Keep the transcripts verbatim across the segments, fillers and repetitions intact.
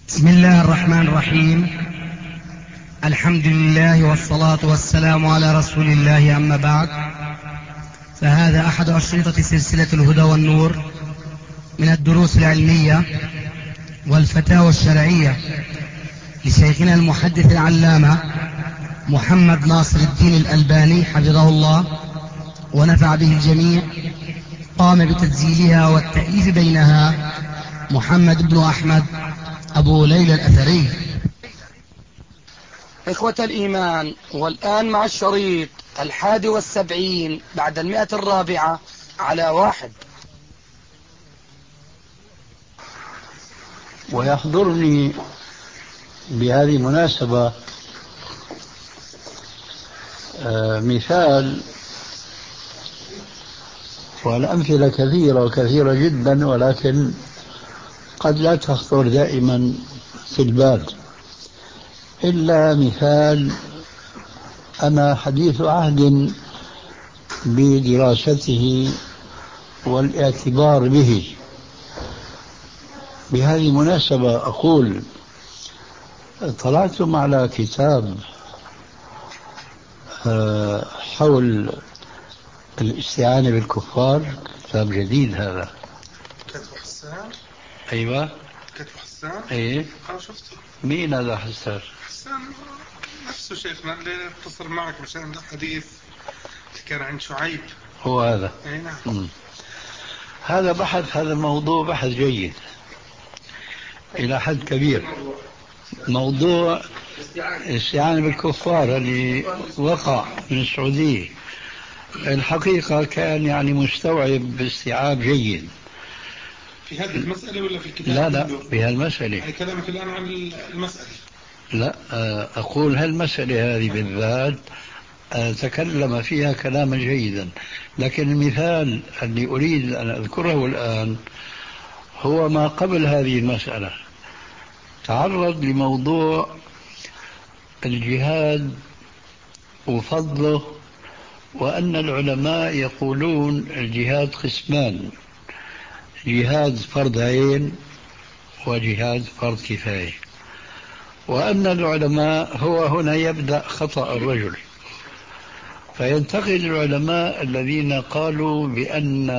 بسم الله الرحمن الرحيم. الحمد لله والصلاة والسلام على رسول الله، أما بعد، فهذا أحد أشرطة سلسلة الهدى والنور من الدروس العلمية والفتاوى الشرعية لشيخنا المحدث العلامة محمد ناصر الدين الألباني حفظه الله ونفع به الجميع. قام بتسجيلها والتأليف بينها محمد بن أحمد أبو ليلى الأثري. إخوة الإيمان، والآن مع الشريط الحادي والسبعين بعد المئة الرابعة على واحد. ويحضرني بهذه المناسبة مثال، والأمثلة كثيرة وكثيرة جدا، ولكن قد لا تخطر دائما في البال، إلا مثال أنا حديث عهد بدراسته والاعتبار به. بهذه المناسبة أقول: طلعتم على كتاب حول الاستعانة بالكفار، كتاب جديد هذا. كتب حسان. أيوة، كتب حسان. أيه، أنا شفته. مين هذا حسان؟ حسان نفسه شيخنا اللي اتصل معك عشان الحديث كان عند شعيب. هو هذا. أي نعم. مم. هذا بحث، هذا الموضوع بحث جيد إلى حد كبير. موضوع الاستعانة بالكفار اللي وقع من السعودية، الحقيقة كان يعني مستوعب باستيعاب جيد. في هذه المسألة ولا في الكتاب؟ لا لا، بهالمسألة. يعني كلامك الآن عن المسألة. لا، أقول هالمسألة هذه بالذات تكلم فيها كلاما جيدا، لكن المثال اللي أريد أن أذكره الآن هو ما قبل هذه المسألة. تعرض لموضوع الجهاد وفضله، وأن العلماء يقولون الجهاد قسمان: جهاد فرض عين وجهاد فرض كفاية. وأن العلماء، هو هنا يبدأ خطأ الرجل، فينتقد العلماء الذين قالوا بأن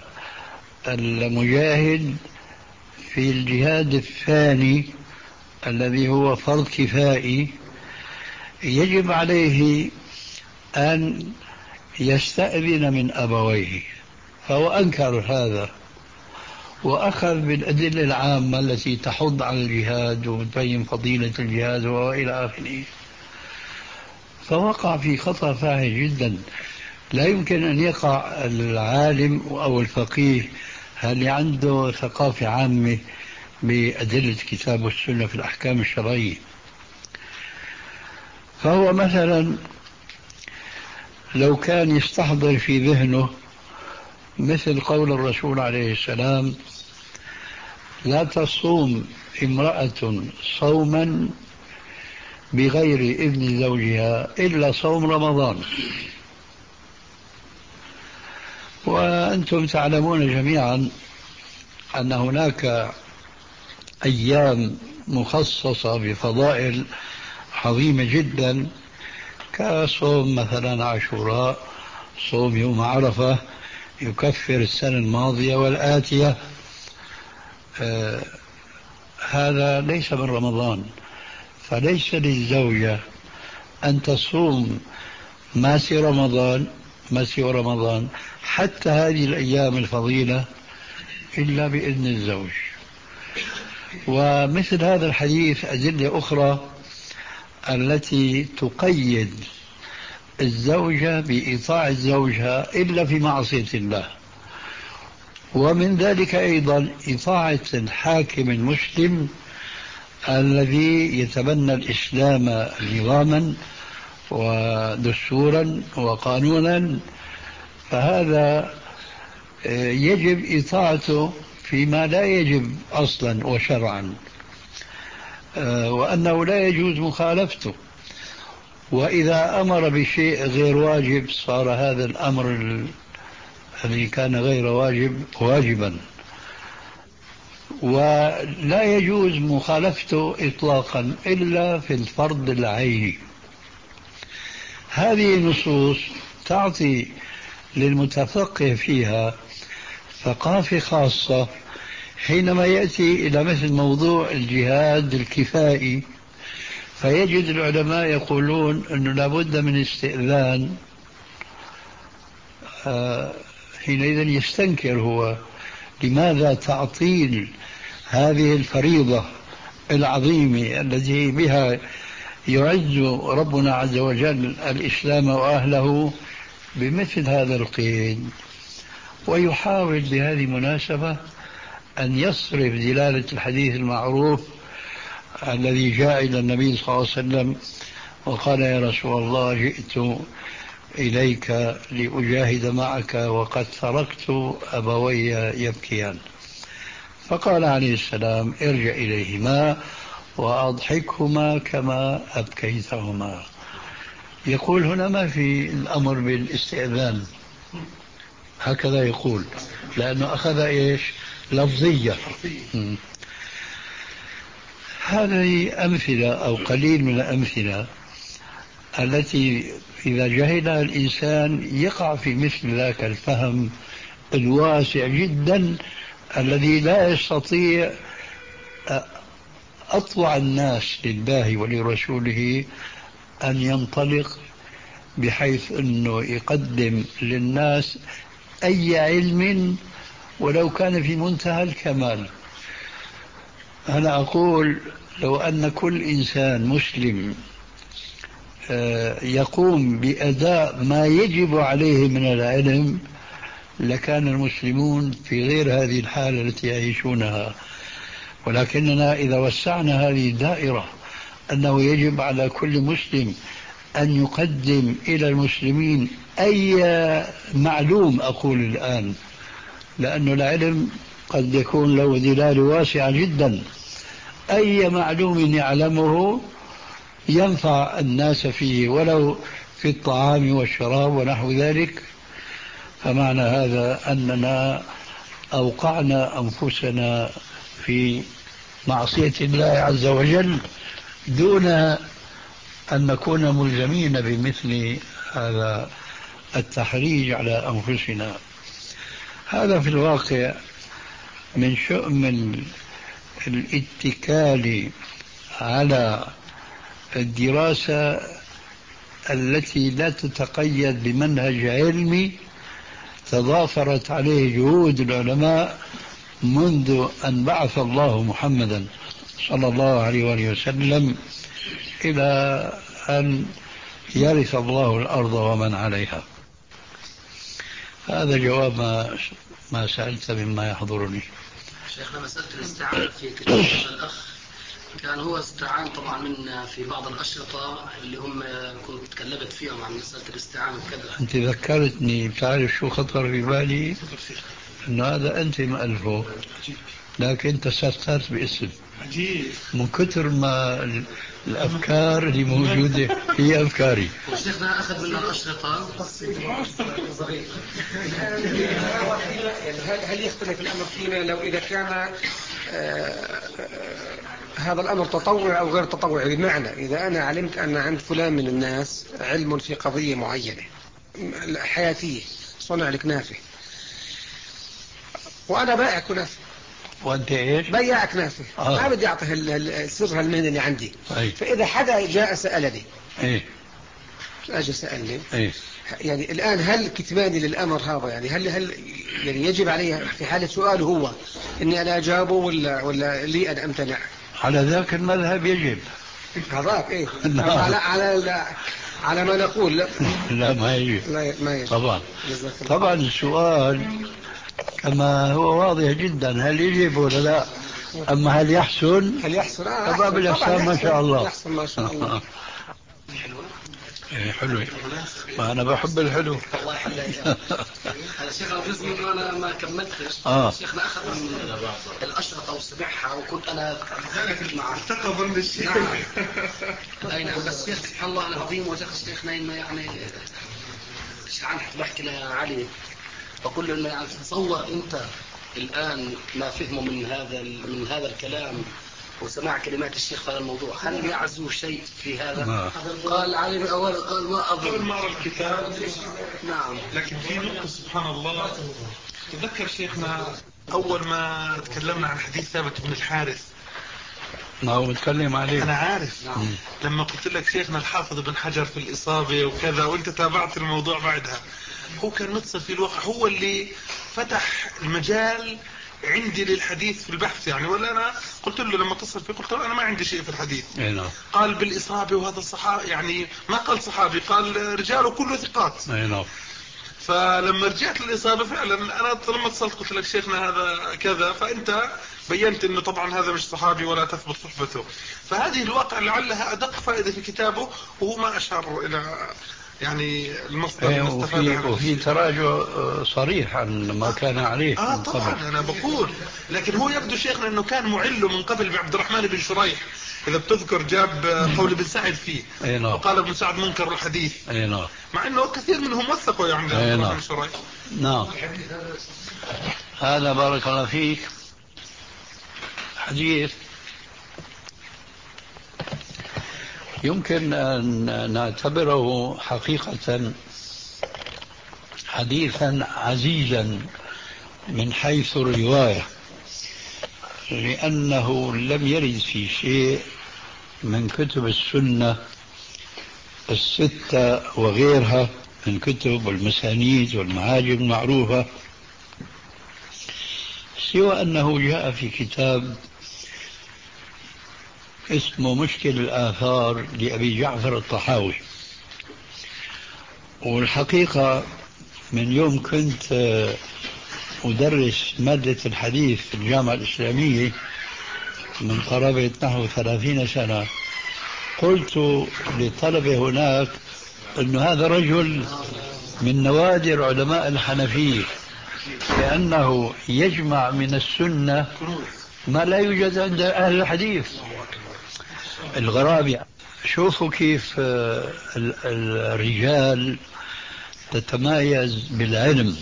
المجاهد في الجهاد الثاني الذي هو فرض كفائي يجب عليه أن يستأذن من أبويه، فهو أنكر هذا وأخذ بالأدلة العامة التي تحض على الجهاد وتبين فضيلة الجهاد وإلى آخره. فوقع في خطأ فاحش جدا لا يمكن أن يقع العالم أو الفقيه اللي عنده ثقافة عامة بأدلة الكتاب والسنة في الأحكام الشرعية. فهو مثلا لو كان يستحضر في ذهنه مثل قول الرسول عليه السلام: لا تصوم امرأة صوما بغير إذن زوجها إلا صوم رمضان. وأنتم تعلمون جميعا أن هناك أيام مخصصة بفضائل عظيمة جدا، كصوم مثلا عاشوراء، صوم يوم عرفة يكفر السنة الماضية والآتية. آه هذا ليس من رمضان، فليس للزوجة أن تصوم ما سوى رمضان ما سوى رمضان حتى هذه الأيام الفضيلة إلا بإذن الزوج. ومثل هذا الحديث أدلة أخرى التي تقيد الزوجة بإطاعة زوجها إلا في معصية الله، ومن ذلك أيضا إطاعة الحاكم المسلم الذي يتبنى الإسلام نظاما ودستورا وقانونا، فهذا يجب إطاعته فيما لا يجب أصلا وشرعا، وأنه لا يجوز مخالفته. وإذا أمر بشيء غير واجب صار هذا الأمر الذي كان غير واجب واجبا. ولا يجوز مخالفته إطلاقا إلا في الفرض العيني. هذه النصوص تعطي للمتفقه فيها ثقافة خاصة حينما يأتي إلى مثل موضوع الجهاد الكفائي، فيجد العلماء يقولون أنه لابد من استئذان. آه حينئذ يستنكر هو لماذا تعطيل هذه الفريضة العظيمة التي بها يعز ربنا عز وجل الإسلام وأهله بمثل هذا القيد. ويحاول بهذه المناسبة أن يصرف دلالة الحديث المعروف الذي جاء إلى النبي صلى الله عليه وسلم وقال: يا رسول الله، جئت إليك لأجاهد معك وقد تركت أبوي يبكيان. فقال عليه السلام: ارجع إليهما وأضحكهما كما أبكيتهما. يقول هنا ما في الأمر بالاستئذان، هكذا يقول، لأنه أخذ إيش؟ لفظية. هذه أمثلة أو قليل من الأمثلة التي إذا جهلها الإنسان يقع في مثل ذاك الفهم الواسع جدا الذي لا يستطيع أطوع الناس لله ولرسوله أن ينطلق بحيث أنه يقدم للناس أي علم ولو كان في منتهى الكمال. أنا أقول لو أن كل إنسان مسلم يقوم بأداء ما يجب عليه من العلم لكان المسلمون في غير هذه الحالة التي يعيشونها. ولكننا إذا وسعنا هذه الدائرة أنه يجب على كل مسلم أن يقدم إلى المسلمين أي معلوم، أقول الآن لأن العلم قد يكون له دلالة واسعة جدا، أي معلوم يعلمه ينفع الناس فيه ولو في الطعام والشراب ونحو ذلك. فمعنى هذا أننا أوقعنا أنفسنا في معصية الله عز وجل دون أن نكون ملزمين بمثل هذا التحريج على أنفسنا. هذا في الواقع من شؤم الاتكال على الدراسة التي لا تتقيد بمنهج علمي تضافرت عليه جهود العلماء منذ أن بعث الله محمدا صلى الله عليه وآله وسلم إلى أن يرث الله الأرض ومن عليها. هذا جواب ما, ما سألت مما يحضرني. شيخنا مسألة الاستعانة في كتاب الأخ كان هو استعان طبعا من في بعض الأشرطة اللي هم كنت تكلمت فيهم عن مسألة الاستعانة وكذا. أنت ذكرتني، بتعرف شو خطر في بالي؟ أنه هذا أنت مألفه لكن أنت سترت باسم من كثر ما الأفكار اللي موجودة هي أفكاري. وشيخنا أخذ من الأشرطة. هل يختلف الأمر فينا لو إذا كان هذا الأمر تطوعي أو غير تطوعي؟ بمعنى إذا أنا علمت أن عند فلان من الناس علم في قضية معينة حياتية، صنع الكنافة، وأنا بائع كنافة وأنت إيش؟ بياع كنافة، آه. ما بدي أعطيه السر هالمهنة اللي عندي. أي. فإذا حدا جاء سألني، إيه أجي سألني، إيه؟ يعني الآن هل كتماني للأمر هذا يعني هل هل يعني يجب علي في حالة سؤاله هو إني أنا أجابه ولا ولا لي أن أمتنع؟ على ذاك المذهب يجب. هذاك إيه؟ على على على ما نقول لا, لا ما يجب. لا ما يجب طبعا. طبعا السؤال كما هو واضح جدا، هل يجب ولا لا؟ أما هل يحسن؟ هل يحسن؟ آه طبعا بالإحسان ما شاء الله. يحسن ما شاء الله. إيه حلو، ما أنا بحب الحلو. الله يحلى. هذا شيخنا جزء منه أنا ما كملتش. آه. شيخنا أخذ من الأشرطة وسمعها وكنت أنا معه. تقبل من الشيخ. أي نعم، بس شيخ سبحان الله العظيم وشيخ شيخنا إنه يعني شعان بحكي لعلي بقول له إنه يعني تصور أنت الآن ما فهموا من هذا من هذا الكلام وسماع كلمات الشيخ في هذا الموضوع، هل يعزو شيء في هذا؟ ما. قال العالم الأول قال ما أظن. قبل ما أرى الكتاب. نعم. لكن في نقطة سبحان الله، تذكر شيخنا أول ما تكلمنا عن حديث ثابت بن الحارث. ما هو متكلم عليه. أنا عارف. نعم. لما قلت لك شيخنا الحافظ بن حجر في الإصابة وكذا، وأنت تابعت الموضوع بعدها، هو كان متصل في الواقع، هو اللي فتح المجال عندي للحديث في البحث يعني. ولا أنا قلت له لما اتصل فيه قلت له أنا ما عندي شيء في الحديث. أينا. قال بالإصابة، وهذا الصحابي يعني ما قال صحابي، قال رجاله كله ثقات. أينا. فلما رجعت للإصابة فعلا أنا لما اتصلت قلت لك شيخنا هذا كذا، فأنت بينت أنه طبعا هذا مش صحابي ولا تثبت صحبته. فهذه الواقع لعلها أدق فائدة في كتابه، وهو ما أشار إلى يعني المصدر ايه المستفاد وفي, وفي تراجع صريح عن ما كان عليه. آه طبعا أنا بقول، لكن هو يبدو شيخنا أنه كان معله من قبل بعبد الرحمن بن شريح، إذا بتذكر جاب قول ابن سعد فيه. أينا. وقال ابن سعد منكر الحديث. أينا. مع أنه كثير منهم وثقوا يعني عبد الرحمن بن شريح. نعم. هذا بارك الله فيك حديث يمكن أن نعتبره حقيقة حديثا عزيزا من حيث الرواية، لأنه لم يرد في شيء من كتب السنة الستة وغيرها من كتب والمسانيد والمعاجم المعروفة، سوى أنه جاء في كتاب اسمه مشكل الآثار لأبي جعفر الطحاوي. والحقيقة من يوم كنت أدرس مادة الحديث في الجامعة الإسلامية من قرابة نحو ثلاثين سنة، قلت للطلبة هناك أن هذا رجل من نوادر علماء الحنفية، لأنه يجمع من السنة ما لا يوجد عند أهل الحديث. الغرابة شوفوا كيف الرجال تتميز بالعلم.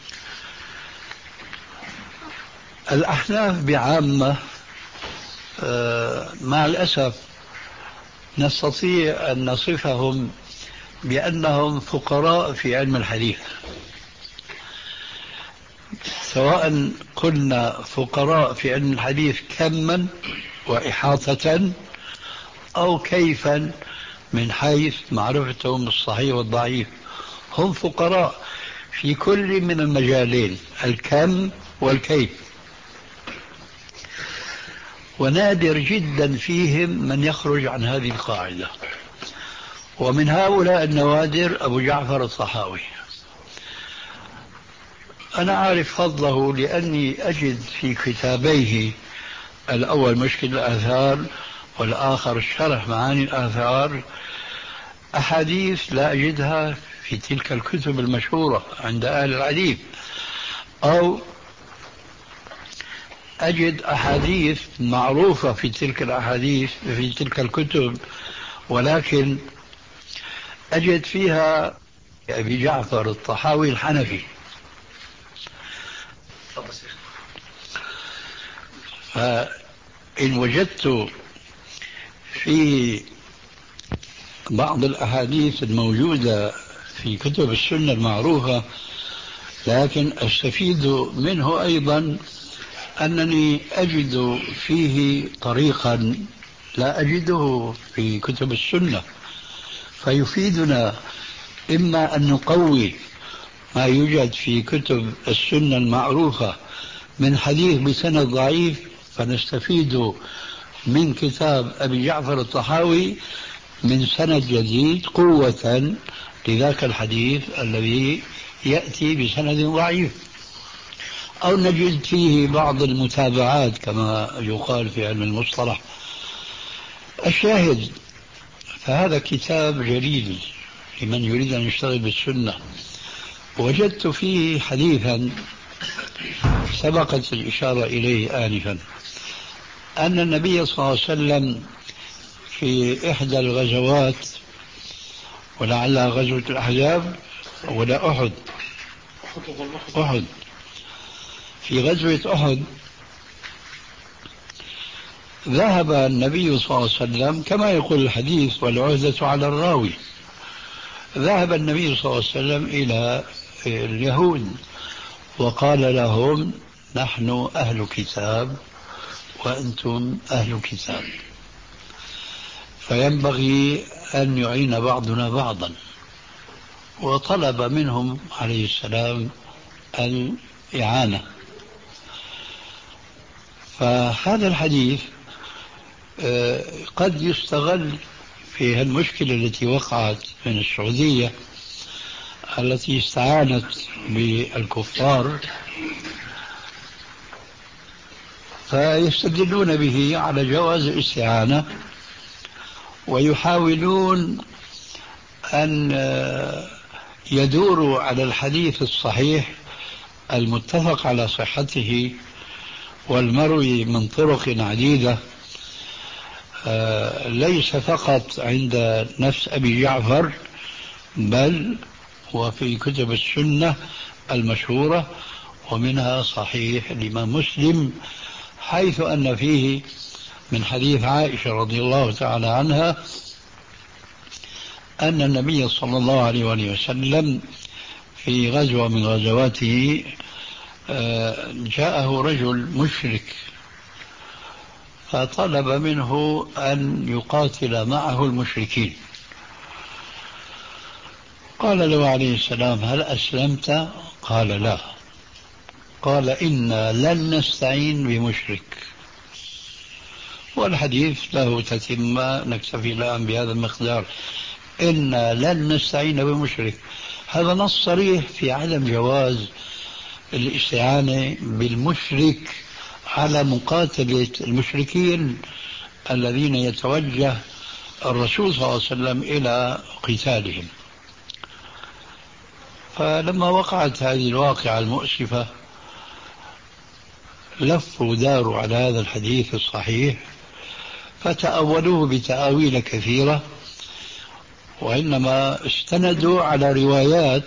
الأحناف بعامة مع الأسف نستطيع أن نصفهم بأنهم فقراء في علم الحديث، سواء قلنا فقراء في علم الحديث كما وإحاطة أو كيفا من حيث معرفتهم الصحيح والضعيف. هم فقراء في كل من المجالين، الكم والكيف، ونادر جدا فيهم من يخرج عن هذه القاعدة. ومن هؤلاء النوادر أبو جعفر الطحاوي. أنا أعرف فضله لأني أجد في كتابيه، الأول مشكل الآثار والآخر شرح معاني الآثار، أحاديث لا أجدها في تلك الكتب المشهورة عند أهل الحديث، أو أجد أحاديث معروفة في تلك الأحاديث في تلك الكتب، ولكن أجد فيها أبي جعفر الطحاوي الحنفي. فإن وجدت في بعض الأحاديث الموجودة في كتب السنة المعروفة، لكن أستفيد منه أيضا أنني أجد فيه طريقا لا أجده في كتب السنة، فيفيدنا إما أن نقوي ما يوجد في كتب السنة المعروفة من حديث بسند ضعيف، فنستفيد من كتاب أبي جعفر الطحاوي من سند جديد قوة لذاك الحديث الذي يأتي بسند ضعيف، أو نجد فيه بعض المتابعات كما يقال في علم المصطلح. الشاهد، فهذا كتاب جليل لمن يريد أن يشتغل بالسنة. وجدت فيه حديثا سبقت الإشارة إليه آنفا، أن النبي صلى الله عليه وسلم في إحدى الغزوات، ولعلها غزوة الأحزاب ولا أحد أحد في غزوة أحد ذهب النبي صلى الله عليه وسلم كما يقول الحديث والعهدة على الراوي، ذهب النبي صلى الله عليه وسلم إلى اليهود وقال لهم نحن أهل كتاب وأنتم أهل كتاب، فينبغي أن يعين بعضنا بعضا، وطلب منهم عليه السلام الإعانة. فهذا الحديث قد يستغل في المشكلة التي وقعت من السعودية التي استعانت بالكفار، فيستدلون به على جواز الاستعانة ويحاولون أن يدوروا على الحديث الصحيح المتفق على صحته والمروي من طرق عديدة، ليس فقط عند نفس أبي جعفر بل وفي كتب السنة المشهورة، ومنها صحيح الإمام مسلم، حيث أن فيه من حديث عائشة رضي الله تعالى عنها أن النبي صلى الله عليه وآله وسلم في غزوة من غزواته جاءه رجل مشرك فطلب منه أن يقاتل معه المشركين، قال له عليه السلام هل أسلمت؟ قال لا. قال إنا لن نستعين بمشرك. والحديث له تتمة، نكتفي الآن بهذا المقدار. إنا لن نستعين بمشرك، هذا نص صريح في عدم جواز الاستعانة بالمشرك على مقاتلة المشركين الذين يتوجه الرسول صلى الله عليه وسلم إلى قتالهم. فلما وقعت هذه الواقعة المؤسفة لفوا داروا على هذا الحديث الصحيح فتأولوه بتأويل كثيرة، وإنما استندوا على روايات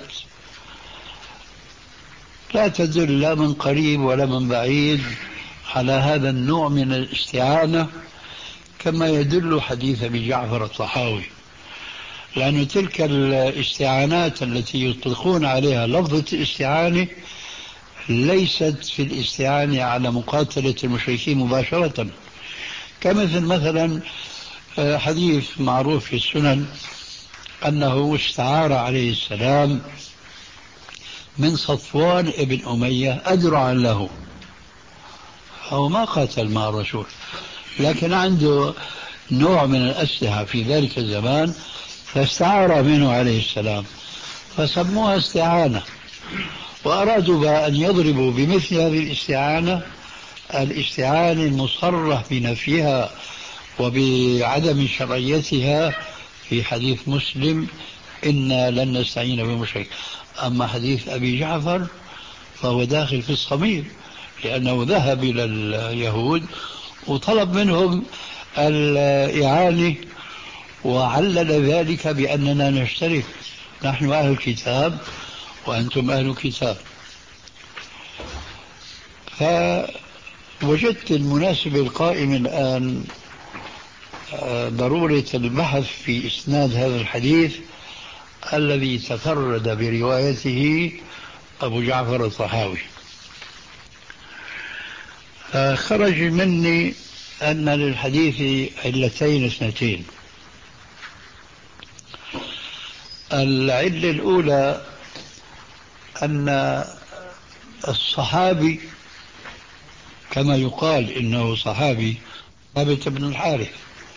لا تدل لا من قريب ولا من بعيد على هذا النوع من الاستعانة، كما يدل حديث أبي جعفر الطحاوي، لأن تلك الاستعانات التي يطلقون عليها لفظة الاستعانة ليست في الاستعانة على مقاتلة المشركين مباشرة، كمثل مثلا حديث معروف في السنن أنه استعار عليه السلام من صفوان ابن أمية أدرعا له، هو ما قاتل مع الرسول لكن عنده نوع من الأسلحة في ذلك الزمان فاستعار منه عليه السلام، فسموها استعانة، وأرادوا بأن يضربوا بمثل هذه الاستعانة الاستعانة المصرح بنفيها وبعدم شرعيتها في حديث مسلم إنا لن نستعين بمشرك. أما حديث أبي جعفر فهو داخل في الصميم، لأنه ذهب إلى اليهود وطلب منهم الإعانة وعلل ذلك بأننا نشترك، نحن أهل الكتاب وأنتم أهل الكتاب. فوجدت المناسبة القائمة الآن ضرورة البحث في إسناد هذا الحديث الذي تفرد بروايته أبو جعفر الطحاوي. خرج مني أن للحديث علتين اثنتين. العلة الأولى أن الصحابي كما يقال إنه صحابي ثابت بن الحارث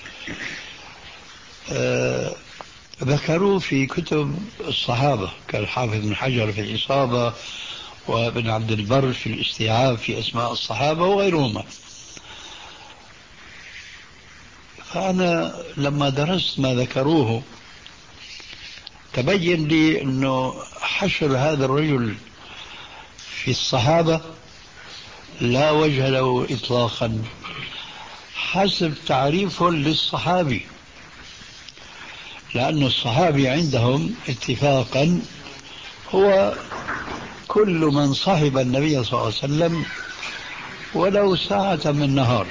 أه ذكروا في كتب الصحابة كالحافظ بن حجر في الإصابة وابن عبد البر في الاستيعاب في أسماء الصحابة وغيرهما. فأنا لما درست ما ذكروه تبين لي أنه حشر هذا الرجل في الصحابة لا وجه له إطلاقا حسب تعريف للصحابي، لأن الصحابي عندهم اتفاقا هو كل من صحب النبي صلى الله عليه وسلم ولو ساعة من نهار.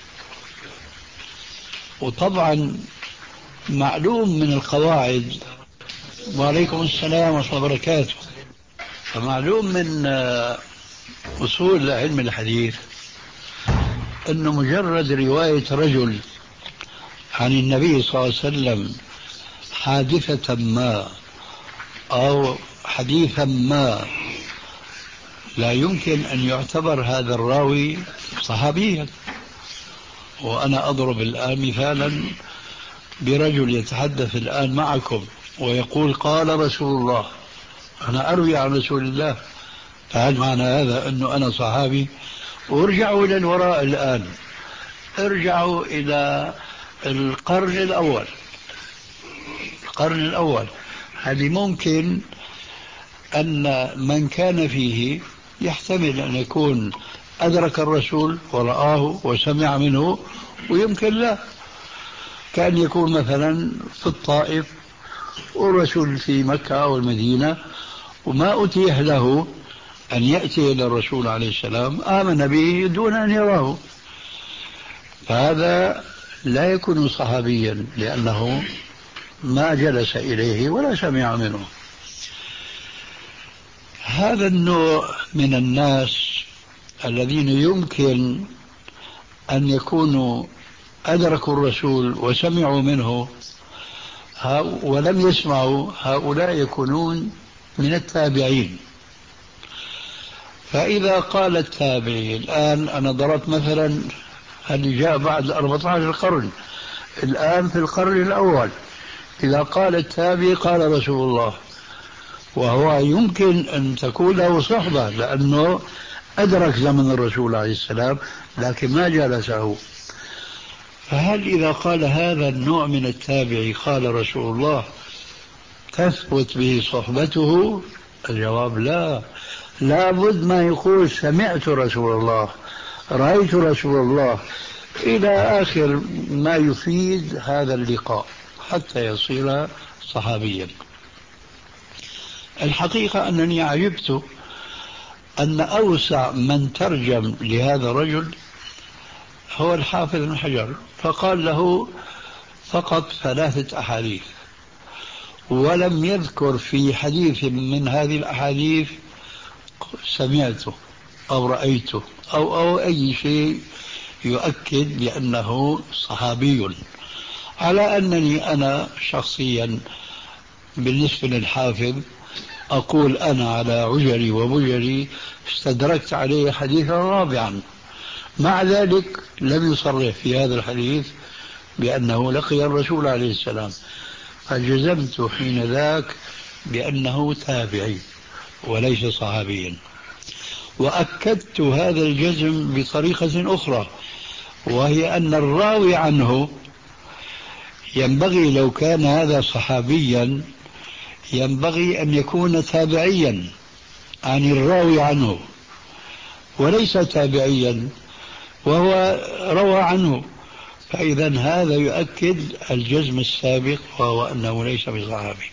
وطبعا معلوم من القواعد، وعليكم السلام ورحمة الله وبركاته، فمعلوم من أصول علم الحديث أنه مجرد رواية رجل عن النبي صلى الله عليه وسلم حادثة ما أو حديثا ما لا يمكن أن يعتبر هذا الراوي صحابيا. وأنا أضرب الآن مثالا برجل يتحدث الآن معكم ويقول قال رسول الله، أنا أروي عن رسول الله، فهل معنى هذا أنه أنا صحابي؟ وارجعوا إلى الوراء الآن، ارجعوا إلى القرن الأول. القرن الأول هذه ممكن أن من كان فيه يحتمل أن يكون أدرك الرسول ورآه وسمع منه، ويمكن لا، كان يكون مثلا في الطائف والرسول في مكة أو المدينة وما أتيح له أن يأتي إلى الرسول عليه السلام، آمن به دون أن يراه، فهذا لا يكون صحابيا لأنه ما جلس إليه ولا سمع منه. هذا النوع من الناس الذين يمكن أن يكونوا أدركوا الرسول وسمعوا منه ولم يسمعوا، هؤلاء يكونون من التابعين. فإذا قال التابعي الآن، أنا ضربت مثلا اللي جاء بعد أربعة عشر قرن، الآن في القرن الأول، إذا قال التابعي قال رسول الله، وهو يمكن أن تكون له صحبة لأنه أدرك زمن الرسول عليه السلام لكن ما جالسه، فهل إذا قال هذا النوع من التابعي قال رسول الله تثبت به صحبته؟ الجواب لا، لابد ما يقول سمعت رسول الله، رأيت رسول الله، إلى آخر ما يفيد هذا اللقاء حتى يصير صحابيا. الحقيقة أنني عجبت أن أوسع من ترجم لهذا الرجل هو الحافظ بن حجر، فقال له فقط ثلاثة أحاديث، ولم يذكر في حديث من هذه الأحاديث سمعته أو رأيته أو, أو أي شيء يؤكد بأنه صحابي. على أنني أنا شخصيا بالنسبة للحافظ أقول أنا على عجري وبجري استدركت عليه حديثا رابعا، مع ذلك لم يصرح في هذا الحديث بأنه لقي الرسول عليه السلام، فجزمت حين ذاك بأنه تابعي وليس صحابيا. وأكدت هذا الجزم بطريقة أخرى، وهي أن الراوي عنه ينبغي لو كان هذا صحابيا ينبغي أن يكون تابعيا عن الراوي عنه، وليس تابعيا وهو روى عنه، فإذا هذا يؤكد الجزم السابق وهو أنه ليس بصحابي.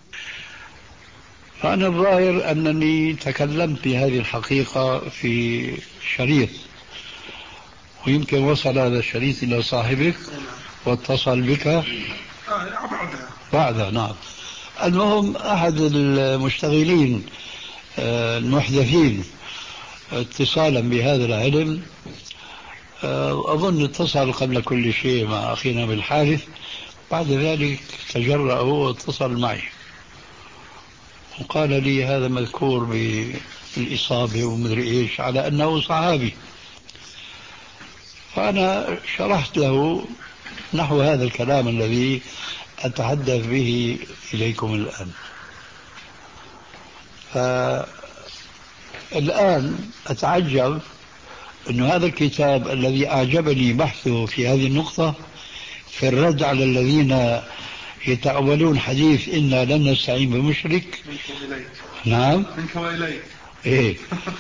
فأنا الظاهر أنني تكلمت بهذه الحقيقة في شريط، ويمكن وصل هذا الشريط إلى صاحبك واتصل بك بعدها. نعم. المهم أحد المشتغلين المحدثين اتصالا بهذا العلم أظن اتصل قبل كل شيء مع أخينا بالحارث، بعد ذلك تجرأ هو واتصل معي وقال لي هذا مذكور بالإصابة ومدري إيش على أنه صحابي. فأنا شرحت له نحو هذا الكلام الذي أتحدث به إليكم الآن. فالآن أتعجب أن هذا الكتاب الذي أعجبني بحثه في هذه النقطة في الرد على الذين يتأولون حديث إنا لن نستعين بمشرك. نعم منك وإليك. إيه.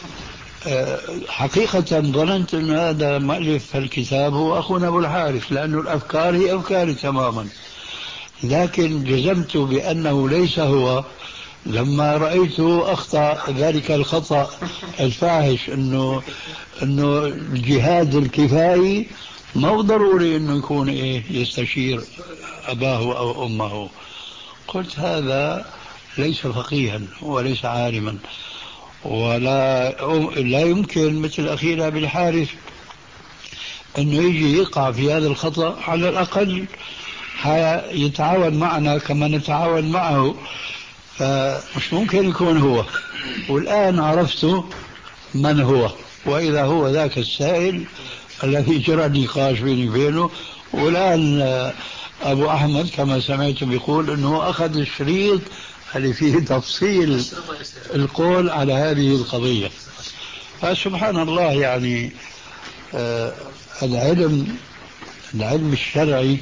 حقيقة ظننت أن هذا مؤلف الكتاب هو أخونا أبو الحارث، لأن الأفكار هي أفكاري تماما، لكن جزمت بأنه ليس هو لما رأيته أخطأ ذلك الخطأ الفاحش أنه أنه الجهاد الكفائي ما هو ضروري أنه يكون إيه يستشير أباه أو أمه، قلت هذا ليس فقيها وليس عالما، ولا لا يمكن مثل أخينا بالحارث أنه يجي يقع في هذا الخطأ. على الأقل يتعاون معنا كما نتعاون معه، فمش ممكن يكون هو. والآن عرفت من هو، وإذا هو ذاك السائل الذي جرى النقاش بيني وبينه. والآن أبو أحمد كما سمعت بيقول أنه أخذ الشريط اللي فيه تفصيل القول على هذه القضية. فسبحان الله، يعني آه العلم العلم الشرعي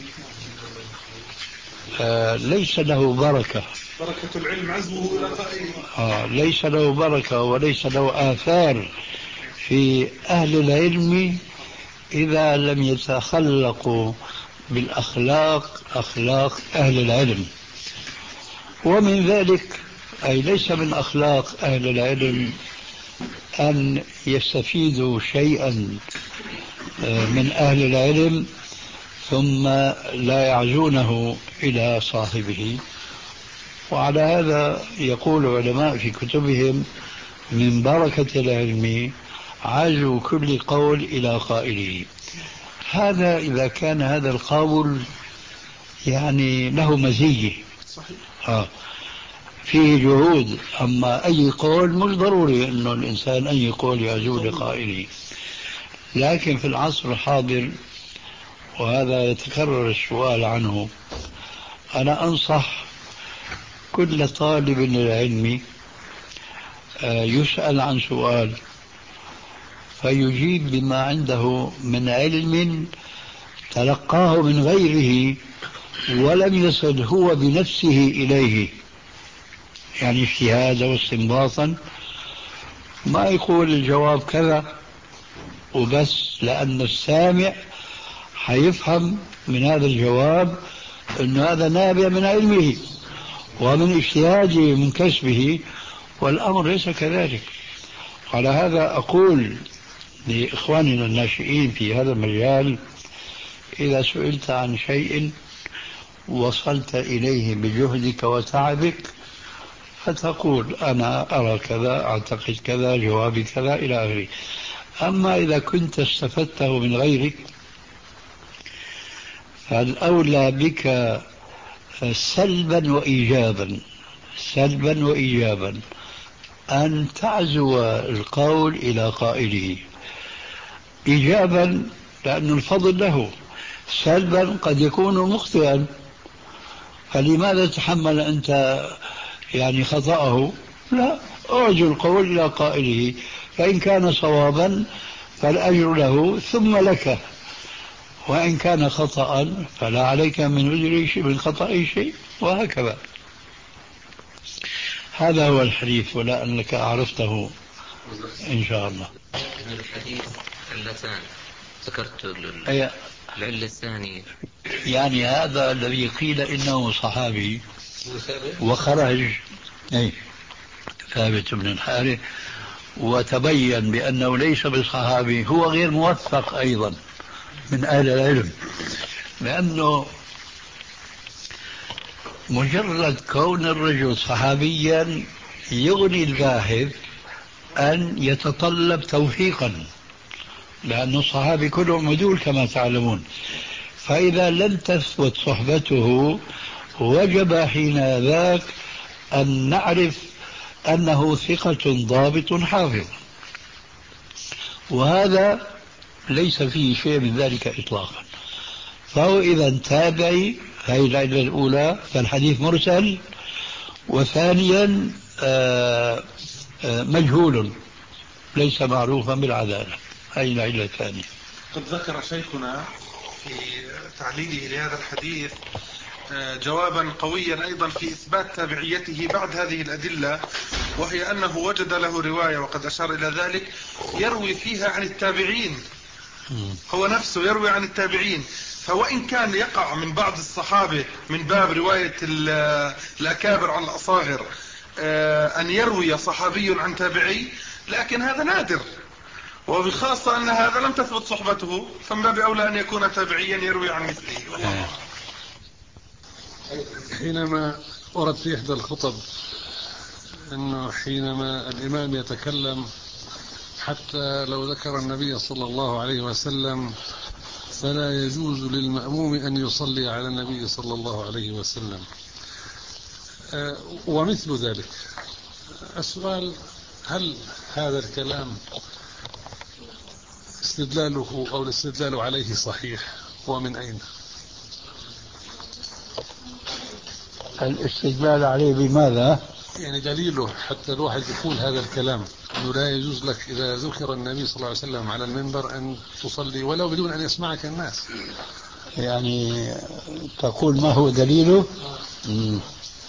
آه ليس له بركة، بركة العلم عزمه إلى قائله. آه ليس له بركة وليس له آثار في أهل العلم إذا لم يتخلقوا بالأخلاق أخلاق أهل العلم. ومن ذلك أي ليس من أخلاق أهل العلم أن يستفيدوا شيئا من أهل العلم ثم لا يعزونه إلى صاحبه. وعلى هذا يقول العلماء في كتبهم من بركة العلم عزو كل قول إلى قائله. هذا إذا كان هذا القول يعني له مزية آه فيه جهود. أما أي قول مش ضروري أنه الإنسان أي قول يعزو لقائله. لكن في العصر الحاضر، وهذا يتكرر السؤال عنه، أنا أنصح كل طالب للعلم يسأل عن سؤال فيجيب بما عنده من علم تلقاه من غيره ولم يصل هو بنفسه إليه، يعني اجتهادا واستنباطا. ما يقول الجواب كذا وبس، لأن السامع حيفهم من هذا الجواب أن هذا نابع من علمه ومن اجتهاده من كسبه، والأمر ليس كذلك. على هذا أقول لإخواننا الناشئين في هذا المجال: إذا سئلت عن شيء وصلت إليه بجهدك وتعبك فتقول أنا أرى كذا، أعتقد كذا، جوابي كذا، إلى آخره. أما إذا كنت استفدته من غيرك فالأولى بك سلبا وإيجابا سلبا وإيجابا أن تعزو القول إلى قائله. إيجابا لأن الفضل له، سلبا قد يكون مخطئا، فلماذا تحمل أنت يعني خطأه؟ لا، أعزو القول إلى قائله، فإن كان صوابا فالأجر له ثم لك، وإن كان خطأ فلا عليك من أجر من خطأ شيء، وهكذا. هذا هو الحديث، ولا أنك أعرفته إن شاء الله. الحديث اللتان ذكرت أي العلة الثانية، يعني هذا الذي قيل إنه صحابي وخرج أي ثابت بن الحارث وتبين بأنه ليس بالصحابي، هو غير موثق أيضا من أهل العلم، لأنه مجرد كون الرجل صحابيا يغني الباحث أن يتطلب توثيقا، لأن الصحابي كلهم عدول كما تعلمون. فإذا لم تثبت صحبته وجب حين ذاك أن نعرف أنه ثقة ضابط حافظ، وهذا ليس فيه شيء من ذلك إطلاقا. فهو إذا تابعي، هذه العلة الأولى، فالحديث مرسل. وثانيا آآ آآ مجهول ليس معروفا بالعدالة، هذه العلة الثانية. قد ذكر شيخنا في تعليله لهذا الحديث جوابا قويا أيضا في إثبات تابعيته بعد هذه الأدلة، وهي أنه وجد له رواية وقد أشار إلى ذلك يروي فيها عن التابعين، هو نفسه يروي عن التابعين. فوإن كان يقع من بعض الصحابة من باب رواية الأكابر عن الأصاغر أن يروي صحابي عن تابعي، لكن هذا نادر، وبخاصة أن هذا لم تثبت صحبته، فمن باب أولى أن يكون تابعيا يروي عن مثله. والله حينما ورد في إحدى الخطب أنه حينما الإمام يتكلم حتى لو ذكر النبي صلى الله عليه وسلم فلا يجوز للمأموم أن يصلي على النبي صلى الله عليه وسلم، ومثل ذلك. السؤال: هل هذا الكلام استدلاله أو الاستدلال عليه صحيح، ومن أين؟ الاستدلال عليه بماذا؟ يعني دليله حتى الواحد يقول هذا الكلام، أنه لا يجوز لك إذا ذكر النبي صلى الله عليه وسلم على المنبر أن تصلي ولو بدون أن يسمعك الناس. يعني تقول ما هو دليله؟ مم.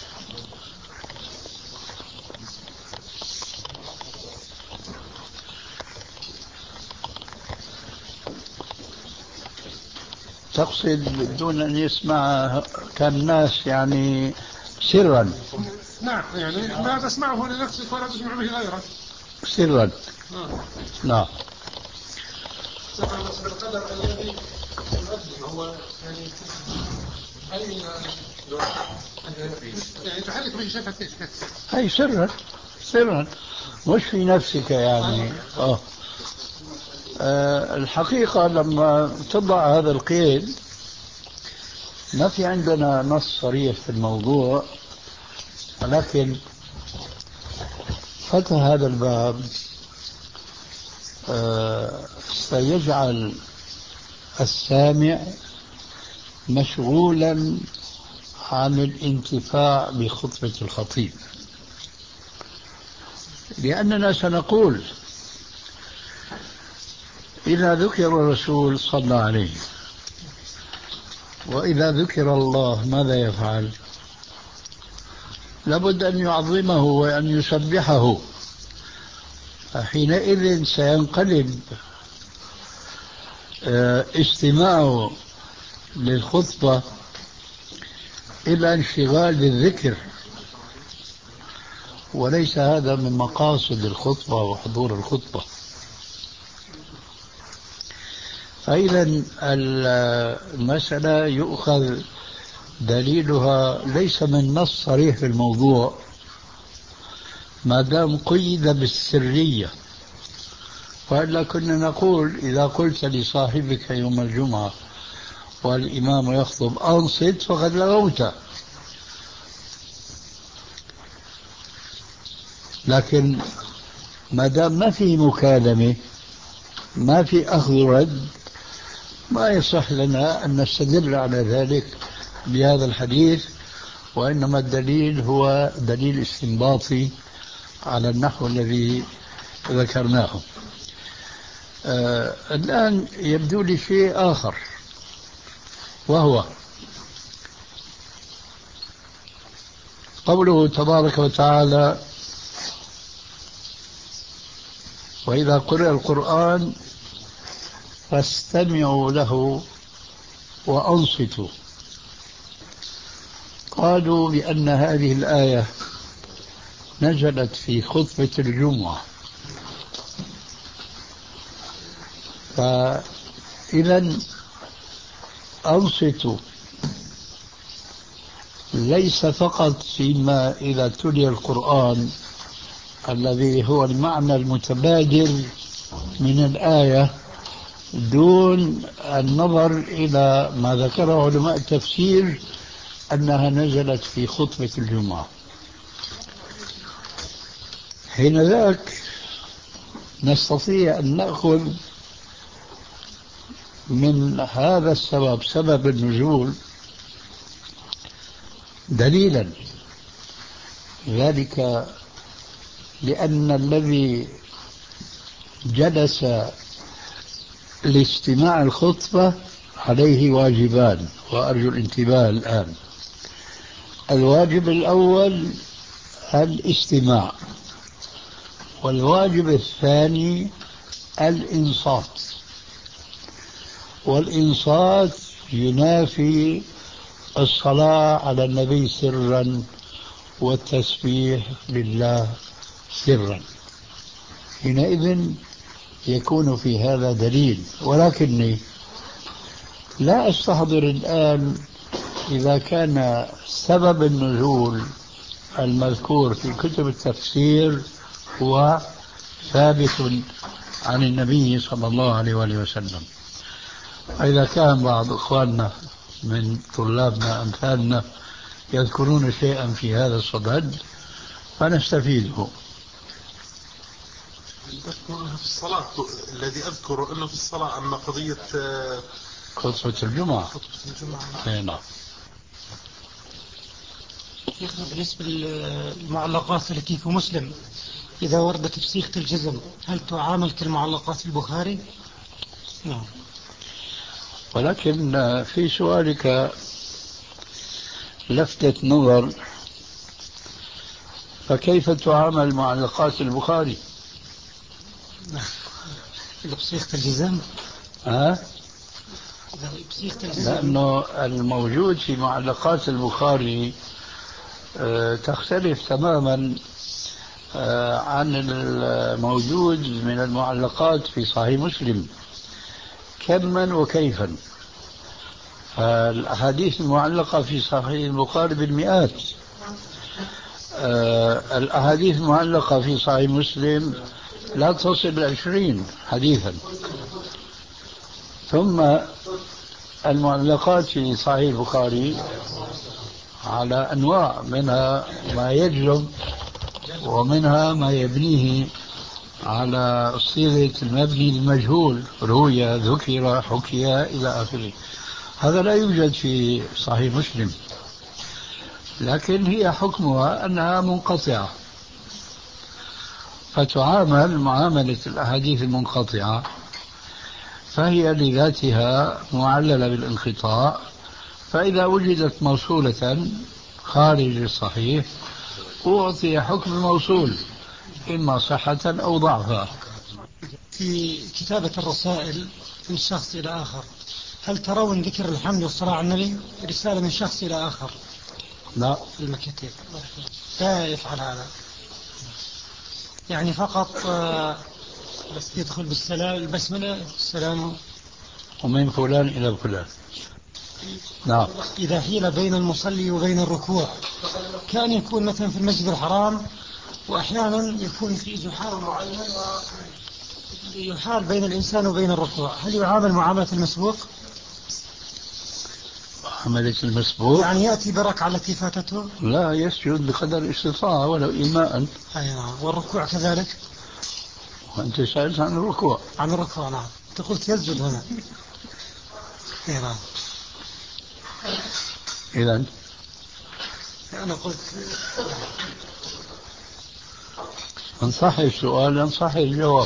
تقصد بدون أن يسمع كالناس، يعني سرا؟ نعم، يعني ما تسمعه لنفسك ولا تسمع به غيرك سرا. آه. نعم. بالقدر الذي هو يعني أي يعني تحرك به شفتيك، أي سرا سرا، مش في نفسك يعني. آه. آه الحقيقة لما تضع هذا القيد ما في عندنا نص صريح في الموضوع، ولكن فتح هذا الباب آه سيجعل السامع مشغولا عن الانتفاع بخطبة الخطيب، لأننا سنقول إذا ذكر الرسول صلى عليه وإذا ذكر الله ماذا يفعل؟ لابد أن يعظمه وأن يسبحه. حينئذ سينقلب استماعه للخطبة إلى انشغال بالذكر، وليس هذا من مقاصد الخطبة وحضور الخطبة. فإذا المسألة يؤخذ دليلها ليس من نص صريح في الموضوع ما دام قيد بالسرية، وإلا كنا نقول إذا قلت لصاحبك يوم الجمعة والإمام يخطب أنصت فقد لغوت. لكن ما دام ما في مكالمة، ما في أخذ رد، ما يصح لنا أن نستدل على ذلك بهذا الحديث، وإنما الدليل هو دليل استنباطي على النحو الذي ذكرناه. آه الآن يبدو لي شيء آخر، وهو قوله تبارك وتعالى: وإذا قرئ القرآن فاستمعوا له وأنصتوا. قالوا بأن هذه الآية نزلت في خطبة الجمعة، فإذا أنصتوا ليس فقط فيما إذا تلي القرآن الذي هو المعنى المتبادل من الآية دون النظر إلى ما ذكره علماء التفسير أنها نزلت في خطبة الجمعة. حين ذاك نستطيع أن نأخذ من هذا السبب، سبب النزول، دليلا، ذلك لأن الذي جلس لاستماع الخطبة عليه واجبان، وأرجو الانتباه الآن. الواجب الأول الاستماع، والواجب الثاني الإنصات، والإنصات ينافي الصلاة على النبي سرا والتسبيح لله سرا، حينئذ يكون في هذا دليل. ولكني لا أستحضر الآن إذا كان سبب النزول المذكور في كتب التفسير هو ثابت عن النبي صلى الله عليه وآله وسلم. إذا كان بعض إخواننا من طلابنا أمثالنا يذكرون شيئا في هذا الصدد فنستفيده. في الصلاة الذي أذكره أنه في الصلاة، أما قضية خطبة الجمعة خطبة الجمعة نعم. شيخنا بالنسبة للمعلقات التي في مسلم إذا وردت بصيغة الجزم هل تعامل كالمعلقات في البخاري؟ نعم. ولكن في سؤالك لفتة نظر، فكيف تعامل معلقات البخاري؟ إذا بصيغة الجزم؟ ها؟ إذا بصيغة الجزم. لأنه الموجود في معلقات البخاري تختلف تماما عن الموجود من المعلقات في صحيح مسلم كما وكيفا. الأحاديث المعلقة في صحيح البخاري بالمئات، الأحاديث المعلقة في صحيح مسلم لا تصل العشرين حديثا. ثم المعلقات في صحيح البخاري على أنواع، منها ما يجلب ومنها ما يبنيه على صيغة المبني المجهول، روي ذكر حكي إلى آخره. هذا لا يوجد في صحيح مسلم، لكن هي حكمها أنها منقطعة، فتعامل معاملة الأحاديث المنقطعة، فهي لذاتها معللة بالانقطاع. فإذا وجدت موصولة خارج الصحيح أعطي حكم الموصول إما صحة أو ضعفا. في كتابة الرسائل من شخص إلى آخر هل ترون ذكر الحمد والصلاة على النبي رسالة من شخص إلى آخر؟ لا، في المكاتب لا يفعل هذا، يعني فقط بس يدخل بالسلام البسملة السلام ومن فلان إلى فلان. نعم. إذا حيل بين المصلي وبين الركوع، كان يكون مثلا في المسجد الحرام وأحيانا يكون في زحام معين ويحال بين الإنسان وبين الركوع، هل يعامل معاملة المسبوق؟ معاملة المسبوق يعني يأتي بركعة التي فاتته؟ لا، يسجد بقدر الاستطاعة ولو إيماء. أيوة. والركوع كذلك؟ وأنت سألت عن الركوع. عن الركوع نعم، أنت قلت يسجد هنا. أيوة. إذن أنا قلت إن صح السؤال إن صح الجواب.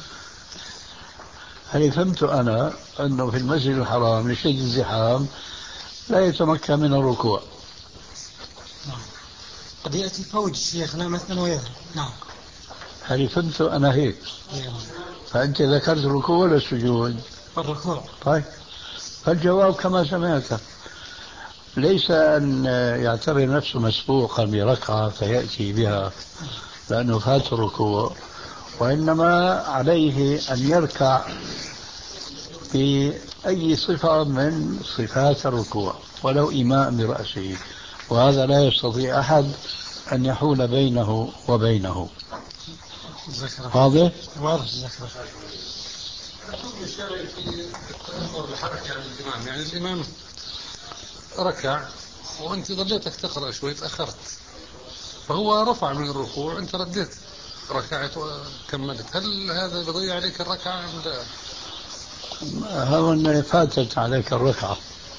هل فهمت أنا أنه في المسجد الحرام لشدة الزحام لا يتمكن من الركوع؟ نعم. قد يأتي فوج شيخنا مثلا ويذهب. نعم. هل فهمت أنا هيك؟ نعم. فأنت ذكرت الركوع ولا السجود؟ الركوع. طيب، فالجواب كما سمعت، ليس أن يعتبر نفسه مسبوقا بركعة فيأتي بها لأنه فات الركوع، وإنما عليه أن يركع بأي صفة من صفات الركوع ولو إيماء برأسه، وهذا لا يستطيع أحد أن يحول بينه وبينه. واضح؟ واضح. ذكر الحركة عن الإمام، يعني الإمام ركع وأنت ظليتك تقرأ شوي تأخرت، فهو رفع من الركوع أنت رديت ركعت وكملت، هل هذا بضيع عليك الركعة أم لا؟ هون فاتت عليك الركعة،